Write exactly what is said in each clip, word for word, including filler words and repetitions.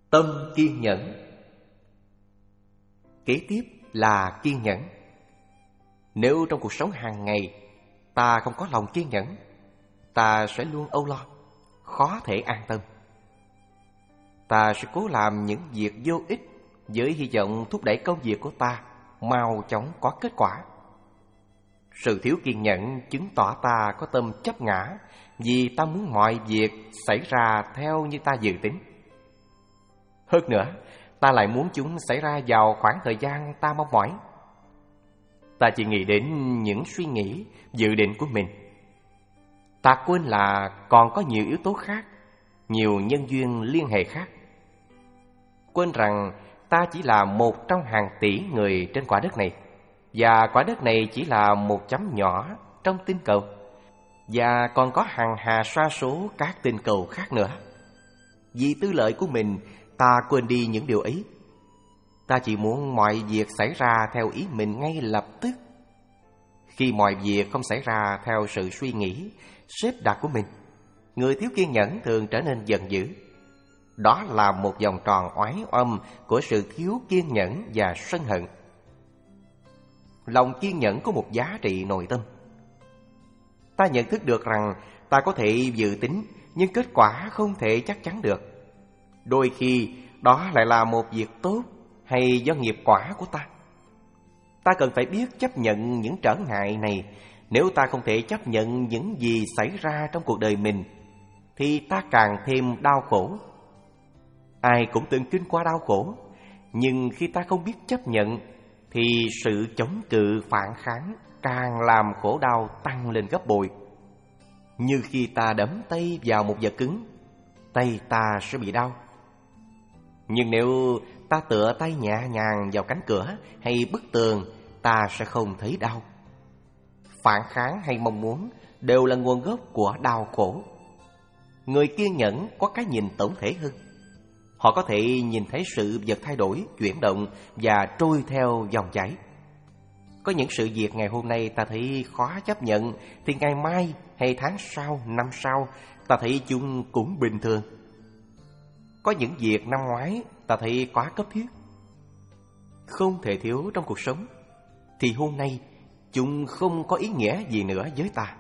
Tâm kiên nhẫn. Kế tiếp là kiên nhẫn. Nếu trong cuộc sống hàng ngày ta không có lòng kiên nhẫn, ta sẽ luôn âu lo, khó thể an tâm. Ta sẽ cố làm những việc vô ích với hy vọng thúc đẩy công việc của ta mau chóng có kết quả. Sự thiếu kiên nhẫn chứng tỏ ta có tâm chấp ngã, vì ta muốn mọi việc xảy ra theo như ta dự tính. Hơn nữa, ta lại muốn chúng xảy ra vào khoảng thời gian ta mong mỏi. Ta chỉ nghĩ đến những suy nghĩ, dự định của mình. Ta quên là còn có nhiều yếu tố khác, nhiều nhân duyên liên hệ khác. Quên rằng ta chỉ là một trong hàng tỷ người trên quả đất này, và quả đất này chỉ là một chấm nhỏ trong tinh cầu, và còn có hàng hà sa số các tinh cầu khác nữa. Vì tư lợi của mình, ta quên đi những điều ấy. Ta chỉ muốn mọi việc xảy ra theo ý mình ngay lập tức. Khi mọi việc không xảy ra theo sự suy nghĩ, xếp đặt của mình, người thiếu kiên nhẫn thường trở nên giận dữ. Đó là một vòng tròn oái oăm của sự thiếu kiên nhẫn và sân hận. Lòng kiên nhẫn có một giá trị nội tâm. Ta nhận thức được rằng ta có thể dự tính, nhưng kết quả không thể chắc chắn được. Đôi khi đó lại là một việc tốt hay do nghiệp quả của ta. Ta cần phải biết chấp nhận những trở ngại này. Nếu ta không thể chấp nhận những gì xảy ra trong cuộc đời mình, thì ta càng thêm đau khổ. Ai cũng từng kinh qua đau khổ, nhưng khi ta không biết chấp nhận, thì sự chống cự phản kháng càng làm khổ đau tăng lên gấp bội. Như khi ta đấm tay vào một vật cứng, tay ta sẽ bị đau. Nhưng nếu ta tựa tay nhẹ nhàng vào cánh cửa hay bức tường, ta sẽ không thấy đau. Phản kháng hay mong muốn đều là nguồn gốc của đau khổ. Người kiên nhẫn có cái nhìn tổng thể hơn. Họ có thể nhìn thấy sự vật thay đổi, chuyển động và trôi theo dòng chảy. Có những sự việc ngày hôm nay ta thấy khó chấp nhận, thì ngày mai hay tháng sau, năm sau, ta thấy chúng cũng bình thường. Có những việc năm ngoái ta thấy quá cấp thiết, không thể thiếu trong cuộc sống, thì hôm nay chúng không có ý nghĩa gì nữa với ta.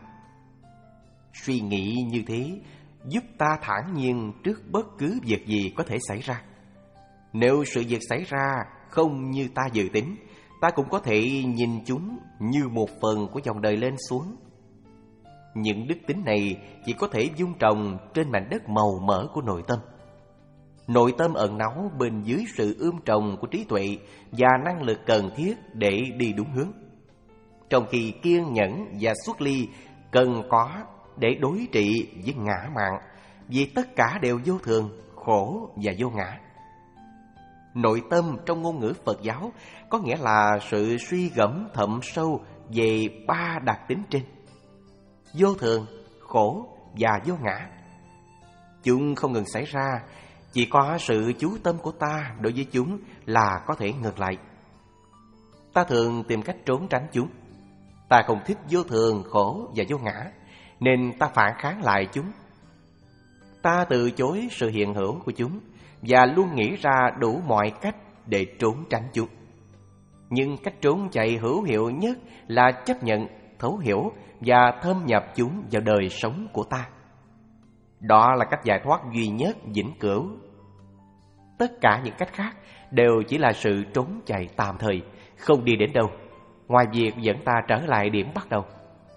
Suy nghĩ như thế giúp ta thản nhiên trước bất cứ việc gì có thể xảy ra. Nếu sự việc xảy ra không như ta dự tính, ta cũng có thể nhìn chúng như một phần của dòng đời lên xuống. Những đức tính này chỉ có thể vun trồng trên mảnh đất màu mỡ của nội tâm. Nội tâm ẩn náu bên dưới sự ươm trồng của trí tuệ và năng lực cần thiết để đi đúng hướng. Trong khi kiên nhẫn và xuất ly cần có để đối trị với ngã mạn, vì tất cả đều vô thường, khổ và vô ngã. Nội tâm trong ngôn ngữ Phật giáo có nghĩa là sự suy gẫm thậm sâu về ba đặc tính trên: vô thường, khổ và vô ngã. Chúng không ngừng xảy ra, chỉ có sự chú tâm của ta đối với chúng là có thể ngược lại. Ta thường tìm cách trốn tránh chúng. Ta không thích vô thường, khổ và vô ngã, nên ta phản kháng lại chúng. Ta từ chối sự hiện hữu của chúng và luôn nghĩ ra đủ mọi cách để trốn tránh chúng. Nhưng cách trốn chạy hữu hiệu nhất là chấp nhận, thấu hiểu và thâm nhập chúng vào đời sống của ta. Đó là cách giải thoát duy nhất vĩnh cửu. Tất cả những cách khác đều chỉ là sự trốn chạy tạm thời, không đi đến đâu, ngoài việc dẫn ta trở lại điểm bắt đầu.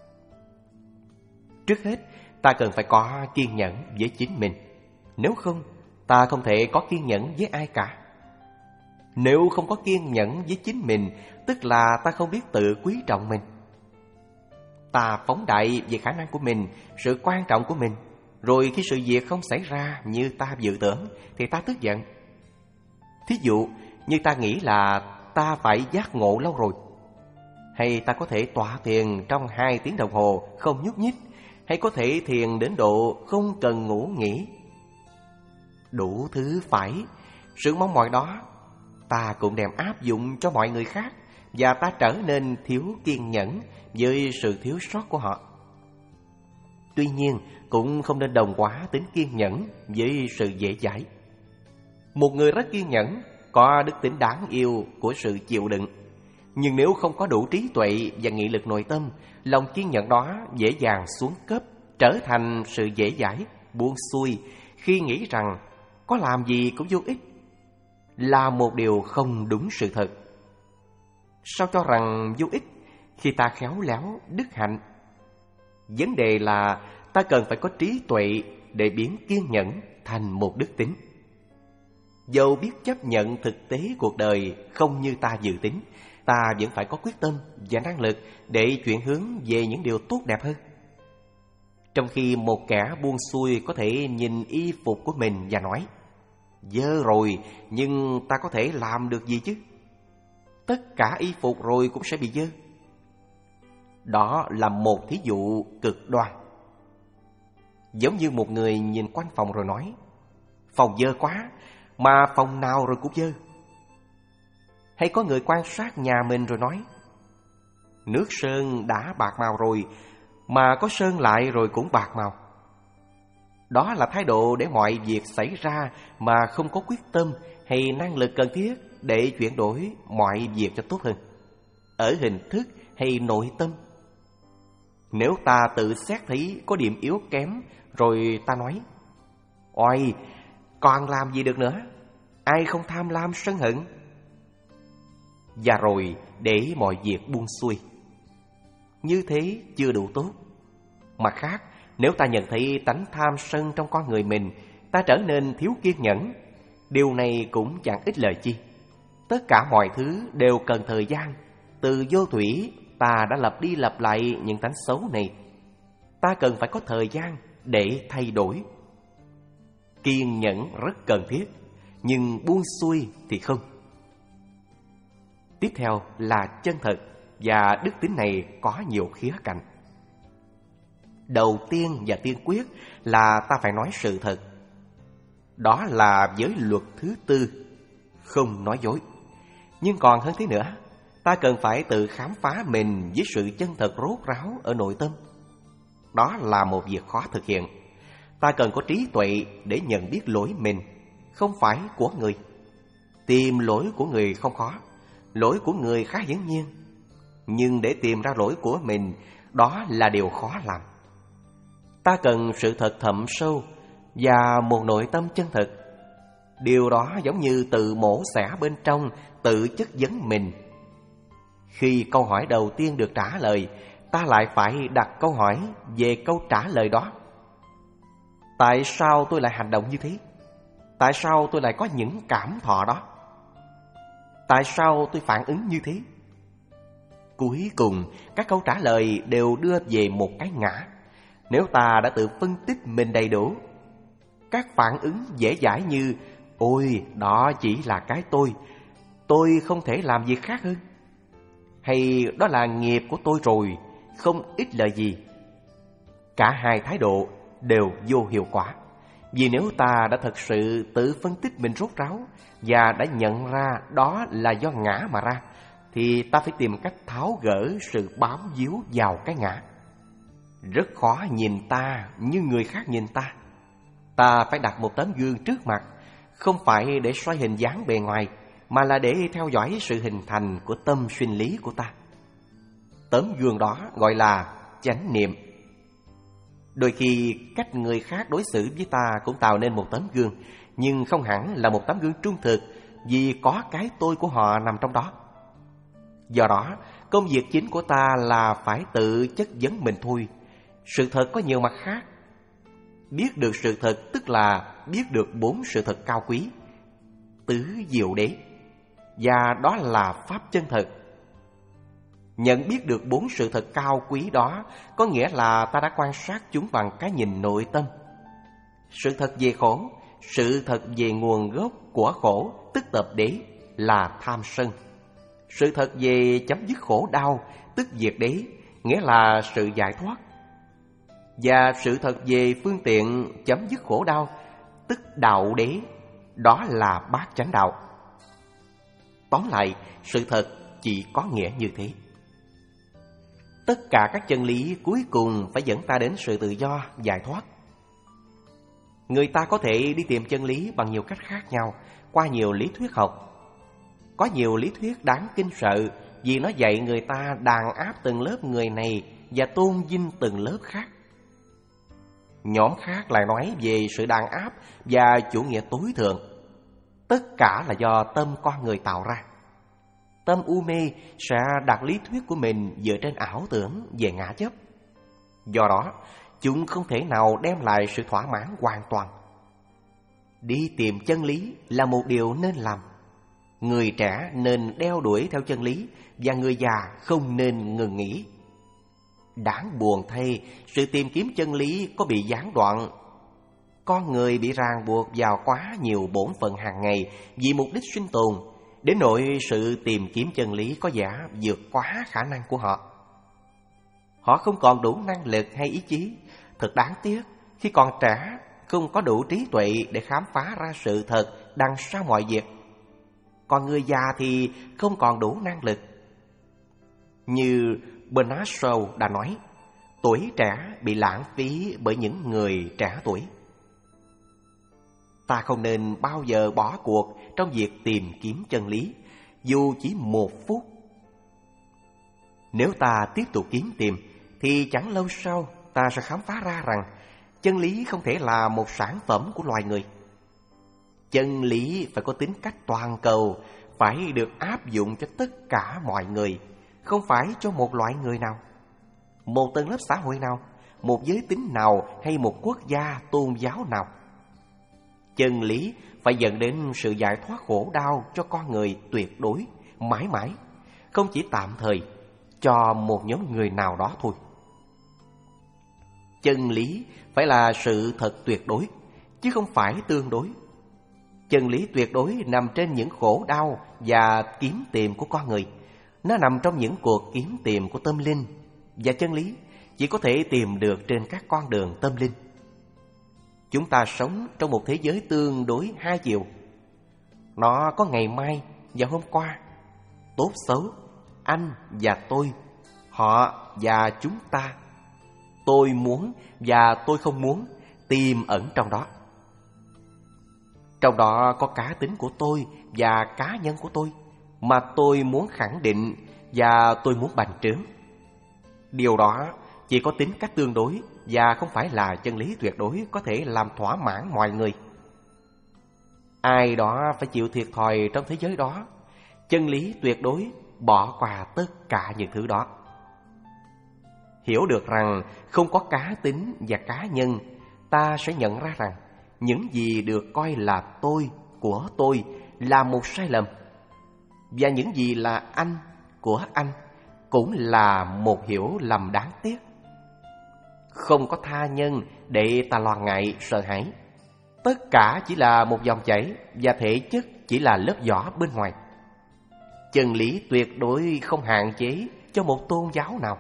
Trước hết, ta cần phải có kiên nhẫn với chính mình. Nếu không, ta không thể có kiên nhẫn với ai cả. Nếu không có kiên nhẫn với chính mình, tức là ta không biết tự quý trọng mình. Ta phóng đại về khả năng của mình, sự quan trọng của mình. Rồi khi sự việc không xảy ra như ta dự tưởng, thì ta tức giận. Thí dụ như ta nghĩ là ta phải giác ngộ lâu rồi, hay ta có thể tọa thiền trong hai tiếng đồng hồ không nhúc nhích, hay có thể thiền đến độ không cần ngủ nghỉ. Đủ thứ phải, sự mong mỏi đó ta cũng đem áp dụng cho mọi người khác, và ta trở nên thiếu kiên nhẫn với sự thiếu sót của họ. Tuy nhiên, cũng không nên đồng hóa tính kiên nhẫn với sự dễ dãi. Một người rất kiên nhẫn, có đức tính đáng yêu của sự chịu đựng. Nhưng nếu không có đủ trí tuệ và nghị lực nội tâm, lòng kiên nhẫn đó dễ dàng xuống cấp, trở thành sự dễ dãi, buông xuôi khi nghĩ rằng có làm gì cũng vô ích, là một điều không đúng sự thật. Sao cho rằng vô ích khi ta khéo léo đức hạnh? Vấn đề là ta cần phải có trí tuệ để biến kiên nhẫn thành một đức tính. Dẫu biết chấp nhận thực tế cuộc đời không như ta dự tính, ta vẫn phải có quyết tâm và năng lực để chuyển hướng về những điều tốt đẹp hơn. Trong khi một kẻ buông xuôi có thể nhìn y phục của mình và nói: dơ rồi, nhưng ta có thể làm được gì chứ? Tất cả y phục rồi cũng sẽ bị dơ. Đó là một thí dụ cực đoan. Giống như một người nhìn quanh phòng rồi nói: phòng dơ quá, mà phòng nào rồi cũng dơ. Hay có người quan sát nhà mình rồi nói: nước sơn đã bạc màu rồi, mà có sơn lại rồi cũng bạc màu. Đó là thái độ để mọi việc xảy ra mà không có quyết tâm hay năng lực cần thiết để chuyển đổi mọi việc cho tốt hơn, ở hình thức hay nội tâm. Nếu ta tự xét thấy có điểm yếu kém rồi ta nói: ôi, còn làm gì được nữa, ai không tham lam sân hận? Và rồi để mọi việc buông xuôi. Như thế chưa đủ tốt. Mặt khác, nếu ta nhận thấy tánh tham sân trong con người mình, ta trở nên thiếu kiên nhẫn. Điều này cũng chẳng ích lợi chi. Tất cả mọi thứ đều cần thời gian. Từ vô thủy, ta đã lặp đi lặp lại những tánh xấu này. Ta cần phải có thời gian để thay đổi. Kiên nhẫn rất cần thiết, nhưng buông xuôi thì không. Tiếp theo là chân thật, và đức tính này có nhiều khía cạnh. Đầu tiên và tiên quyết là ta phải nói sự thật. Đó là giới luật thứ tư, không nói dối. Nhưng còn hơn thế nữa, ta cần phải tự khám phá mình với sự chân thật rốt ráo ở nội tâm. Đó là một việc khó thực hiện. Ta cần có trí tuệ để nhận biết lỗi mình, không phải của người. Tìm lỗi của người không khó, lỗi của người khá hiển nhiên. Nhưng để tìm ra lỗi của mình, đó là điều khó làm. Ta cần sự thật thậm sâu và một nội tâm chân thật. Điều đó giống như tự mổ xẻ bên trong, tự chất vấn mình. Khi câu hỏi đầu tiên được trả lời, ta lại phải đặt câu hỏi về câu trả lời đó. Tại sao tôi lại hành động như thế? Tại sao tôi lại có những cảm thọ đó? Tại sao tôi phản ứng như thế? Cuối cùng, các câu trả lời đều đưa về một cái ngã. Nếu ta đã tự phân tích mình đầy đủ, các phản ứng dễ dãi như: ôi, đó chỉ là cái tôi, tôi không thể làm gì khác hơn, hay đó là nghiệp của tôi rồi, không ích lợi gì. Cả hai thái độ đều vô hiệu quả. Vì nếu ta đã thật sự tự phân tích mình rốt ráo và đã nhận ra đó là do ngã mà ra, thì ta phải tìm cách tháo gỡ sự bám víu vào cái ngã. Rất khó nhìn ta như người khác nhìn ta. Ta phải đặt một tấm gương trước mặt, không phải để soi hình dáng bề ngoài, mà là để theo dõi sự hình thành của tâm sinh lý của ta. Tấm gương đó gọi là chánh niệm. Đôi khi cách người khác đối xử với ta cũng tạo nên một tấm gương, nhưng không hẳn là một tấm gương trung thực, vì có cái tôi của họ nằm trong đó. Do đó, công việc chính của ta là phải tự chất vấn mình thôi. Sự thật có nhiều mặt khác. Biết được sự thật tức là biết được bốn sự thật cao quý, tứ diệu đế, và đó là pháp chân thật. Nhận biết được bốn sự thật cao quý đó có nghĩa là ta đã quan sát chúng bằng cái nhìn nội tâm. Sự thật về khổ, sự thật về nguồn gốc của khổ, tức tập đế, là tham sân. Sự thật về chấm dứt khổ đau, tức diệt đế, nghĩa là sự giải thoát. Và sự thật về phương tiện chấm dứt khổ đau, tức đạo đế, đó là bát chánh đạo. Tóm lại, sự thật chỉ có nghĩa như thế. Tất cả các chân lý cuối cùng phải dẫn ta đến sự tự do, giải thoát. Người ta có thể đi tìm chân lý bằng nhiều cách khác nhau, qua nhiều lý thuyết học. Có nhiều lý thuyết đáng kinh sợ vì nó dạy người ta đàn áp từng lớp người này và tôn vinh từng lớp khác. Nhóm khác lại nói về sự đàn áp và chủ nghĩa tối thượng. Tất cả là do tâm con người tạo ra. Tâm u mê sẽ đặt lý thuyết của mình dựa trên ảo tưởng về ngã chấp. Do đó, chúng không thể nào đem lại sự thỏa mãn hoàn toàn. Đi tìm chân lý là một điều nên làm. Người trẻ nên đeo đuổi theo chân lý và người già không nên ngừng nghỉ. Đáng buồn thay, sự tìm kiếm chân lý có bị gián đoạn. Con người bị ràng buộc vào quá nhiều bổn phận hàng ngày vì mục đích sinh tồn, đến nỗi sự tìm kiếm chân lý có vẻ vượt quá khả năng của họ. Họ không còn đủ năng lực hay ý chí. Thật đáng tiếc, khi còn trẻ không có đủ trí tuệ để khám phá ra sự thật đằng sau mọi việc. Còn người già thì không còn đủ năng lực. Như Bernard Shaw đã nói, tuổi trẻ bị lãng phí bởi những người trẻ tuổi. Ta không nên bao giờ bỏ cuộc trong việc tìm kiếm chân lý, dù chỉ một phút. Nếu ta tiếp tục kiếm tìm, thì chẳng lâu sau ta sẽ khám phá ra rằng chân lý không thể là một sản phẩm của loài người. Chân lý phải có tính cách toàn cầu, phải được áp dụng cho tất cả mọi người, không phải cho một loại người nào, một tầng lớp xã hội nào, một giới tính nào hay một quốc gia tôn giáo nào. Chân lý phải dẫn đến sự giải thoát khổ đau cho con người tuyệt đối, mãi mãi, không chỉ tạm thời cho một nhóm người nào đó thôi. Chân lý phải là sự thật tuyệt đối, chứ không phải tương đối. Chân lý tuyệt đối nằm trên những khổ đau và kiếm tìm của con người. Nó nằm trong những cuộc kiếm tìm của tâm linh. Và chân lý chỉ có thể tìm được trên các con đường tâm linh. Chúng ta sống trong một thế giới tương đối hai chiều. Nó có ngày mai và hôm qua, tốt xấu, anh và tôi, họ và chúng ta, tôi muốn và tôi không muốn tiềm ẩn trong đó. Trong đó có cá tính của tôi và cá nhân của tôi, mà tôi muốn khẳng định và tôi muốn bành trướng. Điều đó chỉ có tính cách tương đối và không phải là chân lý tuyệt đối có thể làm thỏa mãn mọi người. Ai đó phải chịu thiệt thòi trong thế giới đó. Chân lý tuyệt đối bỏ qua tất cả những thứ đó. Hiểu được rằng không có cá tính và cá nhân, ta sẽ nhận ra rằng những gì được coi là tôi, của tôi là một sai lầm. Và những gì là anh, của anh cũng là một hiểu lầm đáng tiếc. Không có tha nhân để ta lo ngại, sợ hãi. Tất cả chỉ là một dòng chảy và thể chất chỉ là lớp vỏ bên ngoài. Chân lý tuyệt đối không hạn chế cho một tôn giáo nào.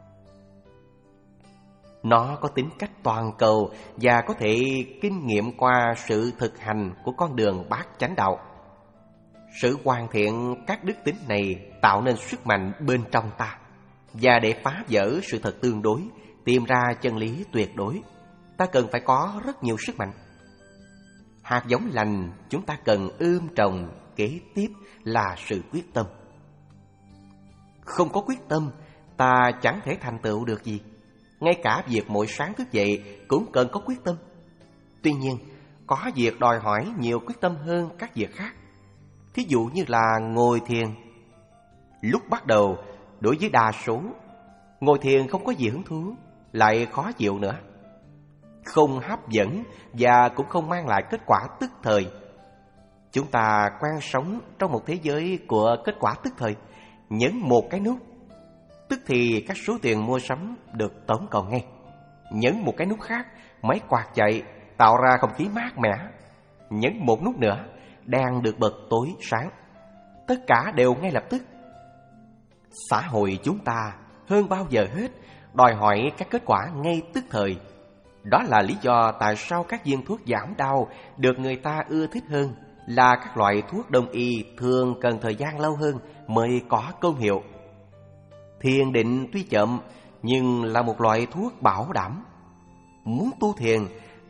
Nó có tính cách toàn cầu và có thể kinh nghiệm qua sự thực hành của con đường bát chánh đạo. Sự hoàn thiện các đức tính này tạo nên sức mạnh bên trong ta. Và để phá vỡ sự thật tương đối, tìm ra chân lý tuyệt đối, ta cần phải có rất nhiều sức mạnh. Hạt giống lành chúng ta cần ươm trồng kế tiếp là sự quyết tâm. Không có quyết tâm, ta chẳng thể thành tựu được gì. Ngay cả việc mỗi sáng thức dậy cũng cần có quyết tâm. Tuy nhiên, có việc đòi hỏi nhiều quyết tâm hơn các việc khác. Thí dụ như là ngồi thiền. Lúc bắt đầu, đối với đa số, ngồi thiền không có gì hứng thú, lại khó chịu nữa. Không hấp dẫn và cũng không mang lại kết quả tức thời. Chúng ta quen sống trong một thế giới của kết quả tức thời. Nhấn một cái nút, tức thì các số tiền mua sắm được tống còn ngay. Nhấn một cái nút khác, máy quạt chạy, tạo ra không khí mát mẻ. Nhấn một nút nữa, đèn được bật tối sáng. Tất cả đều ngay lập tức. Xã hội chúng ta hơn bao giờ hết đòi hỏi các kết quả ngay tức thời. Đó là lý do tại sao các viên thuốc giảm đau được người ta ưa thích hơn là các loại thuốc đông y thường cần thời gian lâu hơn mới có công hiệu. Thiền định tuy chậm nhưng là một loại thuốc bảo đảm. Muốn tu thiền,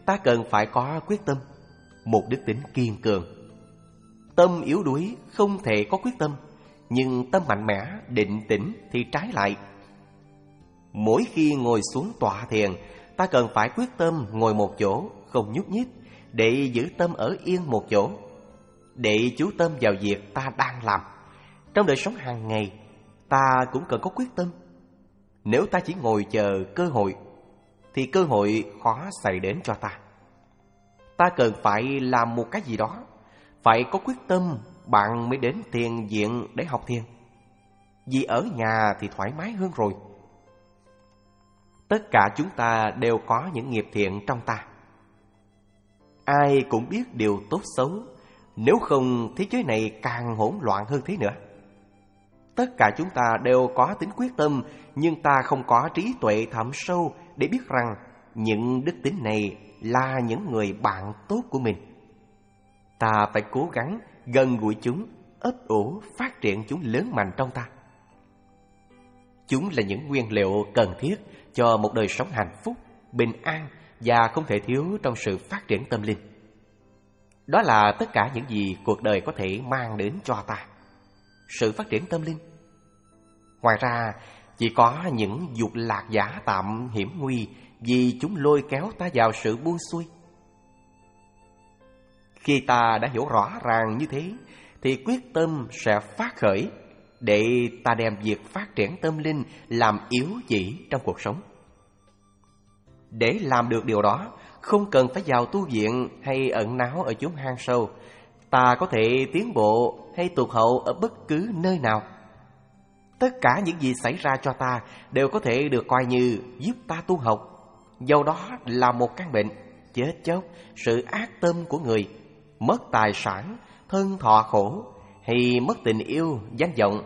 ta cần phải có quyết tâm, một đức tính kiên cường. Tâm yếu đuối không thể có quyết tâm, nhưng tâm mạnh mẽ, định tĩnh thì trái lại. Mỗi khi ngồi xuống tọa thiền, ta cần phải quyết tâm ngồi một chỗ, không nhúc nhích, để giữ tâm ở yên một chỗ, để chú tâm vào việc ta đang làm. Trong đời sống hàng ngày, ta cũng cần có quyết tâm. Nếu ta chỉ ngồi chờ cơ hội, thì cơ hội khó xảy đến cho ta. Ta cần phải làm một cái gì đó, phải có quyết tâm, bạn mới đến thiền viện để học thiền. Vì ở nhà thì thoải mái hơn rồi. Tất cả chúng ta đều có những nghiệp thiện trong ta. Ai cũng biết điều tốt xấu, nếu không thế giới này càng hỗn loạn hơn thế nữa. Tất cả chúng ta đều có tính quyết tâm, nhưng ta không có trí tuệ thẳm sâu để biết rằng những đức tính này là những người bạn tốt của mình. Ta phải cố gắng gần gũi chúng, ấp ủ phát triển chúng lớn mạnh trong ta. Chúng là những nguyên liệu cần thiết cho một đời sống hạnh phúc, bình an và không thể thiếu trong sự phát triển tâm linh. Đó là tất cả những gì cuộc đời có thể mang đến cho ta, sự phát triển tâm linh. Ngoài ra, chỉ có những dục lạc giả tạm hiểm nguy, vì chúng lôi kéo ta vào sự buông xuôi. Khi ta đã hiểu rõ ràng như thế, thì quyết tâm sẽ phát khởi để ta đem việc phát triển tâm linh làm yếu chỉ trong cuộc sống. Để làm được điều đó, không cần phải vào tu viện hay ẩn náu ở chốn hang sâu. Ta có thể tiến bộ hay tụt hậu ở bất cứ nơi nào. Tất cả những gì xảy ra cho ta đều có thể được coi như giúp ta tu học. Dẫu đó là một căn bệnh, chết chóc, sự ác tâm của người, mất tài sản, thân thọ khổ, hay mất tình yêu, danh vọng.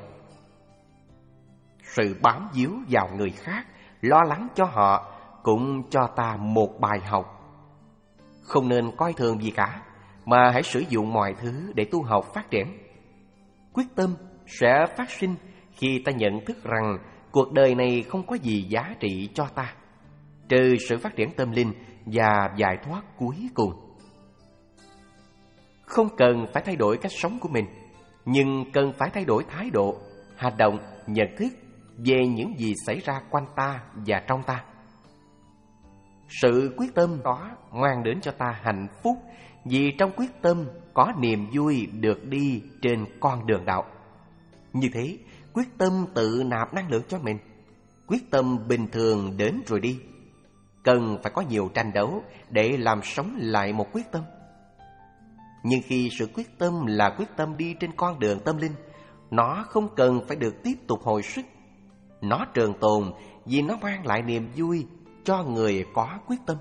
Sự bám víu vào người khác, lo lắng cho họ cũng cho ta một bài học. Không nên coi thường gì cả, mà hãy sử dụng mọi thứ để tu học phát triển. Quyết tâm sẽ phát sinh khi ta nhận thức rằng cuộc đời này không có gì giá trị cho ta, trừ sự phát triển tâm linh và giải thoát cuối cùng. Không cần phải thay đổi cách sống của mình, nhưng cần phải thay đổi thái độ, hành động, nhận thức về những gì xảy ra quanh ta và trong ta. Sự quyết tâm đó mang đến cho ta hạnh phúc, vì trong quyết tâm có niềm vui được đi trên con đường đạo. Như thế, quyết tâm tự nạp năng lượng cho mình. Quyết tâm bình thường đến rồi đi. Cần phải có nhiều tranh đấu để làm sống lại một quyết tâm. Nhưng khi sự quyết tâm là quyết tâm đi trên con đường tâm linh, nó không cần phải được tiếp tục hồi sức. Nó trường tồn vì nó mang lại niềm vui cho người có quyết tâm.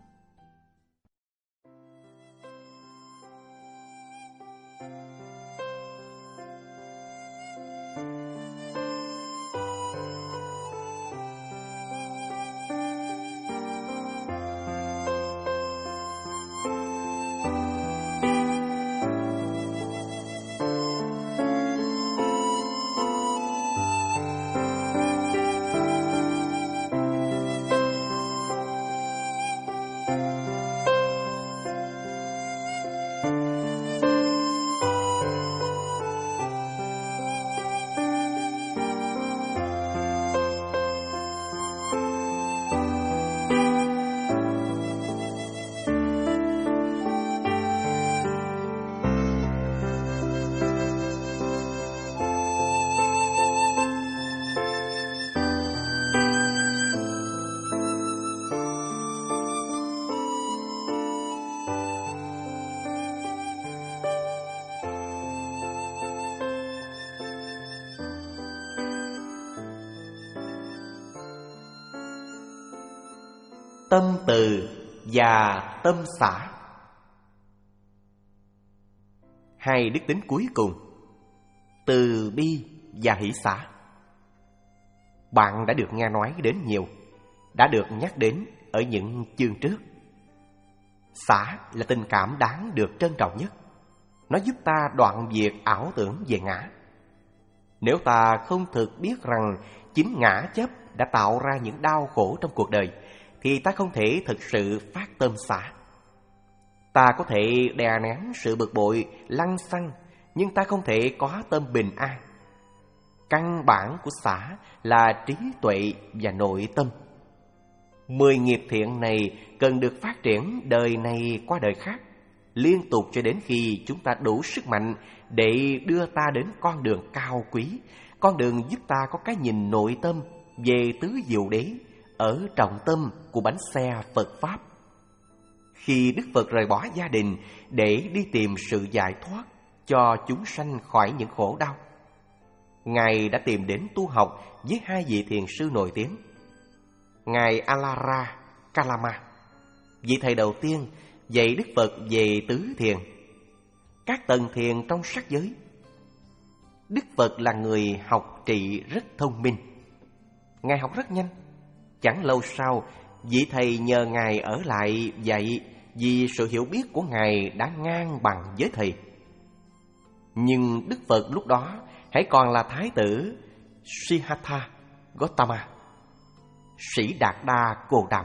Tâm từ và tâm xả. Hai đức tính cuối cùng, từ bi và hỷ xả, bạn đã được nghe nói đến nhiều, đã được nhắc đến ở những chương trước. Xả là tình cảm đáng được trân trọng nhất. Nó giúp ta đoạn diệt ảo tưởng về ngã. Nếu ta không thực biết rằng chính ngã chấp đã tạo ra những đau khổ trong cuộc đời, thì ta không thể thực sự phát tâm xả. Ta có thể đè nén sự bực bội, lăng xăng, nhưng ta không thể có tâm bình an. Căn bản của xã là trí tuệ và nội tâm. Mười nghiệp thiện này cần được phát triển đời này qua đời khác, liên tục cho đến khi chúng ta đủ sức mạnh để đưa ta đến con đường cao quý, con đường giúp ta có cái nhìn nội tâm về tứ diệu đế ở trọng tâm của bánh xe Phật Pháp. Khi Đức Phật rời bỏ gia đình để đi tìm sự giải thoát cho chúng sanh khỏi những khổ đau, Ngài đã tìm đến tu học với hai vị thiền sư nổi tiếng. Ngài Alara Kalama, vị thầy đầu tiên dạy Đức Phật về tứ thiền, các tầng thiền trong sắc giới. Đức Phật là người học trị rất thông minh. Ngài học rất nhanh. Chẳng lâu sau, vị thầy nhờ Ngài ở lại dạy vì sự hiểu biết của Ngài đã ngang bằng với thầy. Nhưng Đức Phật lúc đó hãy còn là Thái tử Siddhartha Gautama, Sĩ Đạt Đa Cồ Đàm,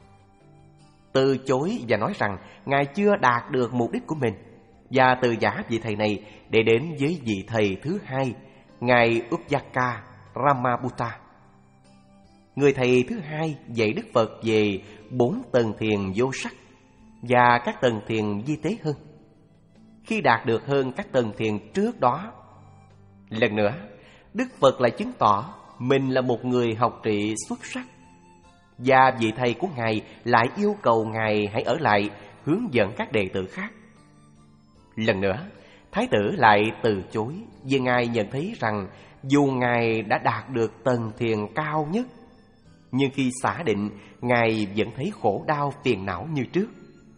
từ chối và nói rằng Ngài chưa đạt được mục đích của mình, và từ giả vị thầy này để đến với vị thầy thứ hai, Ngài Upyaka Ramabutta. Người thầy thứ hai dạy Đức Phật về bốn tầng thiền vô sắc và các tầng thiền vi tế hơn. Khi đạt được hơn các tầng thiền trước đó, lần nữa Đức Phật lại chứng tỏ mình là một người học trị xuất sắc, và vị thầy của Ngài lại yêu cầu Ngài hãy ở lại hướng dẫn các đệ tử khác. Lần nữa, Thái tử lại từ chối vì Ngài nhận thấy rằng dù Ngài đã đạt được tầng thiền cao nhất, nhưng khi xả định, Ngài vẫn thấy khổ đau phiền não như trước.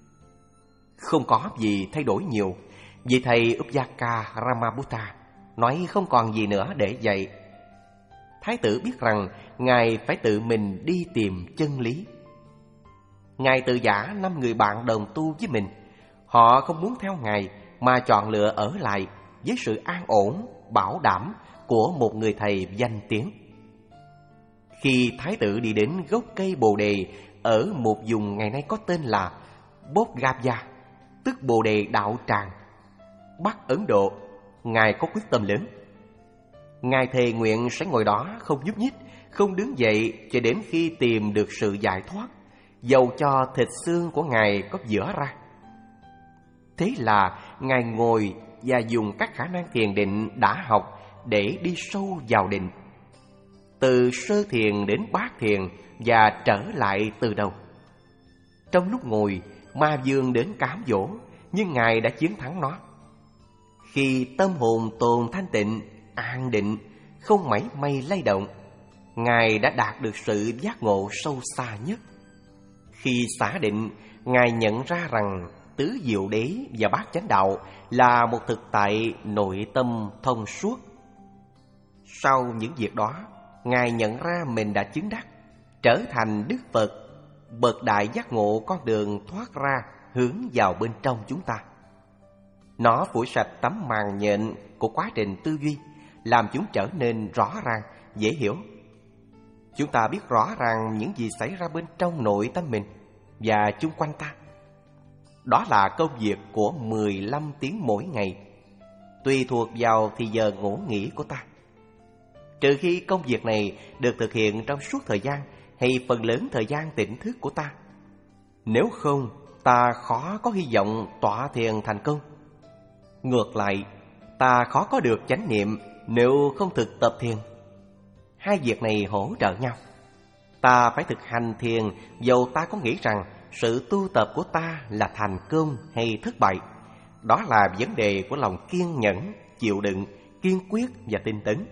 Không có gì thay đổi nhiều. Vị thầy Upyaka Ramabutta nói không còn gì nữa để dạy. Thái tử biết rằng Ngài phải tự mình đi tìm chân lý. Ngài tự giả năm người bạn đồng tu với mình. Họ không muốn theo Ngài mà chọn lựa ở lại với sự an ổn, bảo đảm của một người thầy danh tiếng. Khi Thái tử đi đến gốc cây Bồ Đề ở một vùng ngày nay có tên là Bodh Gaya, tức Bồ Đề Đạo Tràng, Bắc Ấn Độ, Ngài có quyết tâm lớn. Ngài thề nguyện sẽ ngồi đó không nhúc nhích, không đứng dậy cho đến khi tìm được sự giải thoát, dầu cho thịt xương của Ngài có vỡ ra. Thế là Ngài ngồi và dùng các khả năng thiền định đã học để đi sâu vào định, từ sơ thiền đến bát thiền và trở lại từ đầu. Trong lúc ngồi, ma vương đến cám dỗ, nhưng Ngài đã chiến thắng nó. Khi tâm hồn tồn thanh tịnh, an định, không mảy may lay động, Ngài đã đạt được sự giác ngộ sâu xa nhất. Khi xả định, Ngài nhận ra rằng tứ diệu đế và bát chánh đạo là một thực tại nội tâm thông suốt. Sau những việc đó, Ngài nhận ra mình đã chứng đắc, trở thành Đức Phật, bậc đại giác ngộ con đường thoát ra hướng vào bên trong chúng ta. Nó phủi sạch tấm màn nhện của quá trình tư duy, làm chúng trở nên rõ ràng, dễ hiểu. Chúng ta biết rõ ràng những gì xảy ra bên trong nội tâm mình và chung quanh ta. Đó là công việc của mười lăm tiếng mỗi ngày, tùy thuộc vào thì giờ ngủ nghỉ của ta. Trừ khi công việc này được thực hiện trong suốt thời gian hay phần lớn thời gian tỉnh thức của ta. Nếu không, ta khó có hy vọng tọa thiền thành công. Ngược lại, ta khó có được chánh niệm nếu không thực tập thiền. Hai việc này hỗ trợ nhau. Ta phải thực hành thiền dầu ta có nghĩ rằng sự tu tập của ta là thành công hay thất bại. Đó là vấn đề của lòng kiên nhẫn, chịu đựng, kiên quyết và tinh tấn.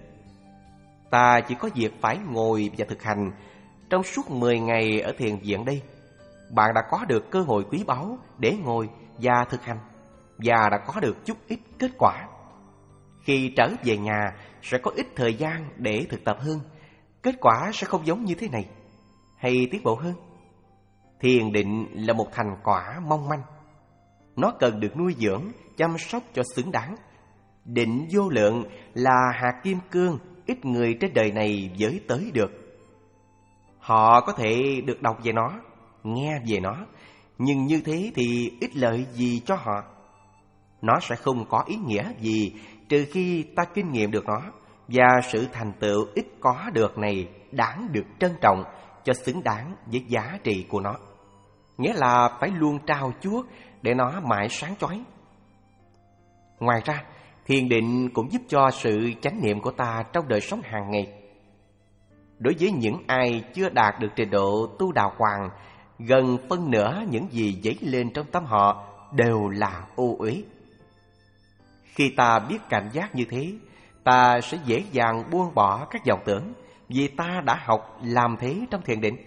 Ta chỉ có việc phải ngồi và thực hành. Trong suốt mười ngày ở thiền viện đây, bạn đã có được cơ hội quý báu để ngồi và thực hành, và đã có được chút ít kết quả. Khi trở về nhà sẽ có ít thời gian để thực tập hơn. Kết quả sẽ không giống như thế này, hay tiến bộ hơn. Thiền định là một thành quả mong manh. Nó cần được nuôi dưỡng, chăm sóc cho xứng đáng. Định vô lượng là hạt kim cương ít người trên đời này với tới được. Họ có thể được đọc về nó, nghe về nó, nhưng như thế thì ích lợi gì cho họ? Nó sẽ không có ý nghĩa gì trừ khi ta kinh nghiệm được nó, và sự thành tựu ít có được này đáng được trân trọng cho xứng đáng với giá trị của nó. Nghĩa là phải luôn trao chuốt để nó mãi sáng chói. Ngoài ra, thiền định cũng giúp cho sự chánh niệm của ta trong đời sống hàng ngày. Đối với những ai chưa đạt được trình độ tu đà hoàng, gần phân nửa những gì dấy lên trong tâm họ đều là ô uế. Khi ta biết cảnh giác như thế, ta sẽ dễ dàng buông bỏ các vọng tưởng, vì ta đã học làm thế trong thiền định.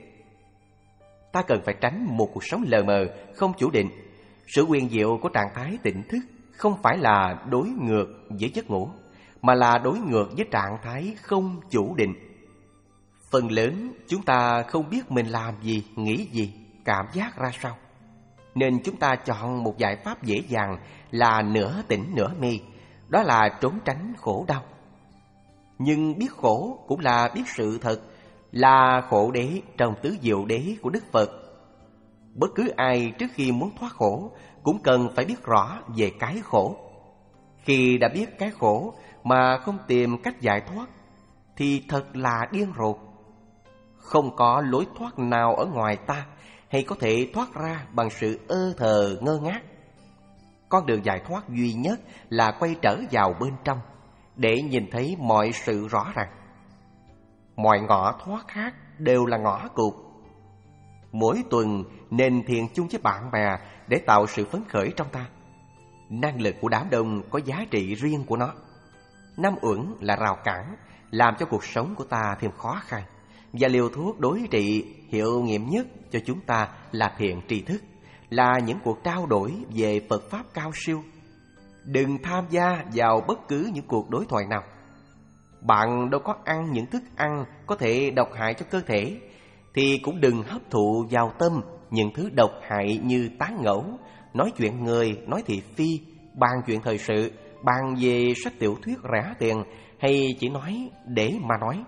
Ta cần phải tránh một cuộc sống lờ mờ, không chủ định. Sự huyền diệu của trạng thái tỉnh thức không phải là đối ngược với giấc ngủ, mà là đối ngược với trạng thái không chủ định. Phần lớn chúng ta không biết mình làm gì, nghĩ gì, cảm giác ra sao, nên chúng ta chọn một giải pháp dễ dàng là nửa tỉnh nửa mê, đó là trốn tránh khổ đau. Nhưng biết khổ cũng là biết sự thật, là khổ đế trong tứ diệu đế của Đức Phật. Bất cứ ai trước khi muốn thoát khổ cũng cần phải biết rõ về cái khổ. Khi đã biết cái khổ mà không tìm cách giải thoát thì thật là điên rồ. Không có lối thoát nào ở ngoài ta hay có thể thoát ra bằng sự ơ thờ ngơ ngác. Con đường giải thoát duy nhất là quay trở vào bên trong để nhìn thấy mọi sự rõ ràng. Mọi ngõ thoát khác đều là ngõ cụt. Mỗi tuần nên thiền chung với bạn bè để tạo sự phấn khởi trong ta. Năng lực của đám đông có giá trị riêng của nó. Năm uẩn là rào cản làm cho cuộc sống của ta thêm khó khăn, và liều thuốc đối trị hiệu nghiệm nhất cho chúng ta là thiện tri thức, là những cuộc trao đổi về Phật Pháp cao siêu. Đừng tham gia vào bất cứ những cuộc đối thoại nào. Bạn đâu có ăn những thức ăn có thể độc hại cho cơ thể, thì cũng đừng hấp thụ vào tâm những thứ độc hại như tán ngẫu, nói chuyện người, nói thị phi, bàn chuyện thời sự, bàn về sách tiểu thuyết rẻ tiền, hay chỉ nói để mà nói.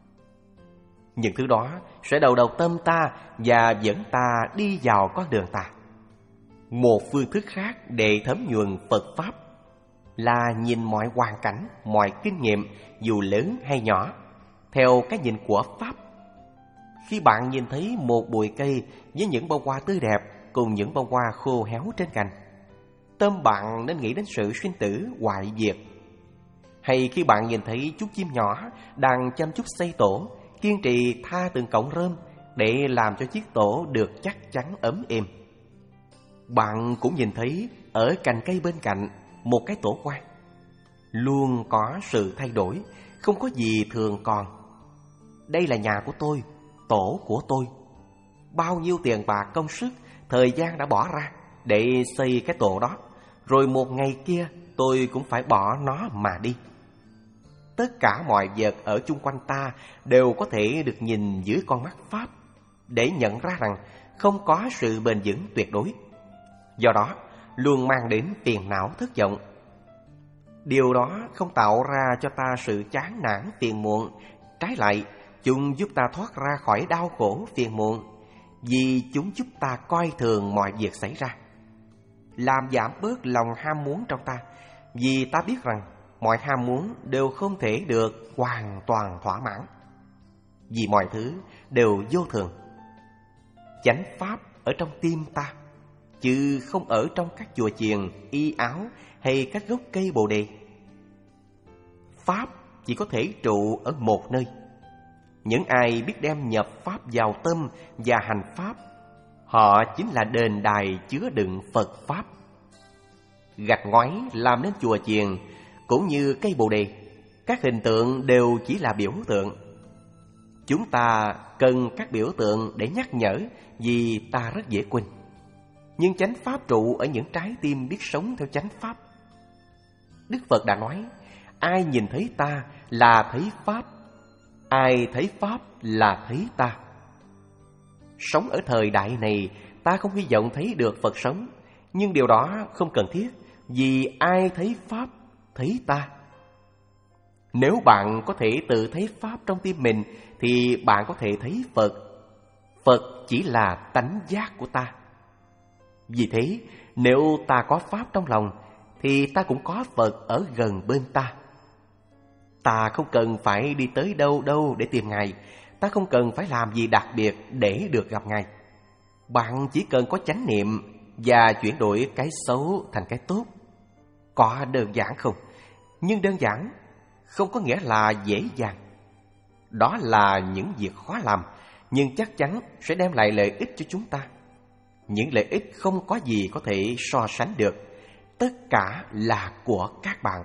Những thứ đó sẽ đầu độc tâm ta và dẫn ta đi vào con đường ta. Một phương thức khác để thấm nhuần Phật Pháp là nhìn mọi hoàn cảnh, mọi kinh nghiệm, dù lớn hay nhỏ, theo cái nhìn của Pháp. Khi bạn nhìn thấy một bụi cây với những bông hoa tươi đẹp cùng những bông hoa khô héo trên cành, tâm bạn nên nghĩ đến sự sinh tử hoại diệt. Hay khi bạn nhìn thấy chú chim nhỏ đang chăm chút xây tổ, kiên trì tha từng cọng rơm để làm cho chiếc tổ được chắc chắn ấm êm, bạn cũng nhìn thấy ở cành cây bên cạnh một cái tổ quan. Luôn có sự thay đổi, không có gì thường còn. Đây là nhà của tôi, tổ của tôi. Bao nhiêu tiền bạc, công sức, thời gian đã bỏ ra để xây cái tổ đó, rồi một ngày kia tôi cũng phải bỏ nó mà đi. Tất cả mọi vật ở chung quanh ta đều có thể được nhìn dưới con mắt Pháp, để nhận ra rằng không có sự bền vững tuyệt đối. Do đó, luôn mang đến phiền não thất vọng. Điều đó không tạo ra cho ta sự chán nản phiền muộn. Trái lại, chúng giúp ta thoát ra khỏi đau khổ phiền muộn, vì chúng giúp ta coi thường mọi việc xảy ra, làm giảm bớt lòng ham muốn trong ta, vì ta biết rằng mọi ham muốn đều không thể được hoàn toàn thỏa mãn, vì mọi thứ đều vô thường. Chánh Pháp ở trong tim ta, chứ không ở trong các chùa chiền, y áo hay các gốc cây bồ đề. Pháp chỉ có thể trụ ở một nơi. Những ai biết đem nhập Pháp vào tâm và hành Pháp, họ chính là đền đài chứa đựng Phật Pháp. Gạch ngói làm nên chùa chiền cũng như cây bồ đề, các hình tượng đều chỉ là biểu tượng. Chúng ta cần các biểu tượng để nhắc nhở, vì ta rất dễ quên. Nhưng chánh Pháp trụ ở những trái tim biết sống theo chánh Pháp. Đức Phật đã nói, ai nhìn thấy ta là thấy Pháp, ai thấy Pháp là thấy ta. Sống ở thời đại này, ta không hy vọng thấy được Phật sống, nhưng điều đó không cần thiết, vì ai thấy Pháp thấy ta. Nếu bạn có thể tự thấy Pháp trong tim mình, thì bạn có thể thấy Phật. Phật chỉ là tánh giác của ta. Vì thế, nếu ta có Pháp trong lòng, thì ta cũng có Phật ở gần bên ta. Ta không cần phải đi tới đâu đâu để tìm Ngài, ta không cần phải làm gì đặc biệt để được gặp Ngài. Bạn chỉ cần có chánh niệm và chuyển đổi cái xấu thành cái tốt. Có đơn giản không? Nhưng đơn giản không có nghĩa là dễ dàng. Đó là những việc khó làm, nhưng chắc chắn sẽ đem lại lợi ích cho chúng ta. Những lợi ích không có gì có thể so sánh được. Tất cả là của các bạn.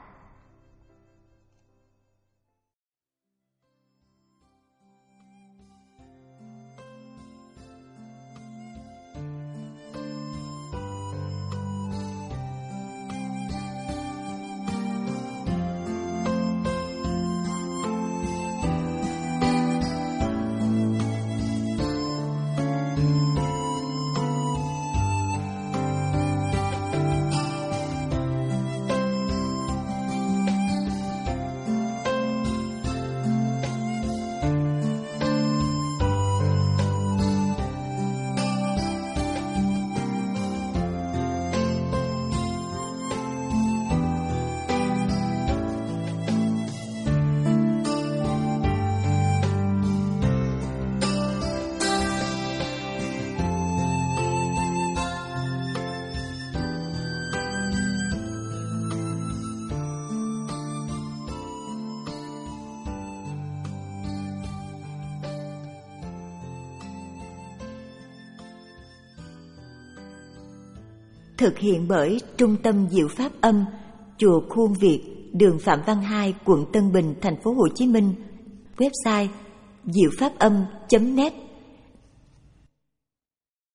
Thực hiện bởi Trung tâm Diệu Pháp Âm, Chùa Khuôn Việt, đường Phạm Văn Hai, quận Tân Bình, thành phố Hồ Chí Minh. Website diệu pháp âm chấm net.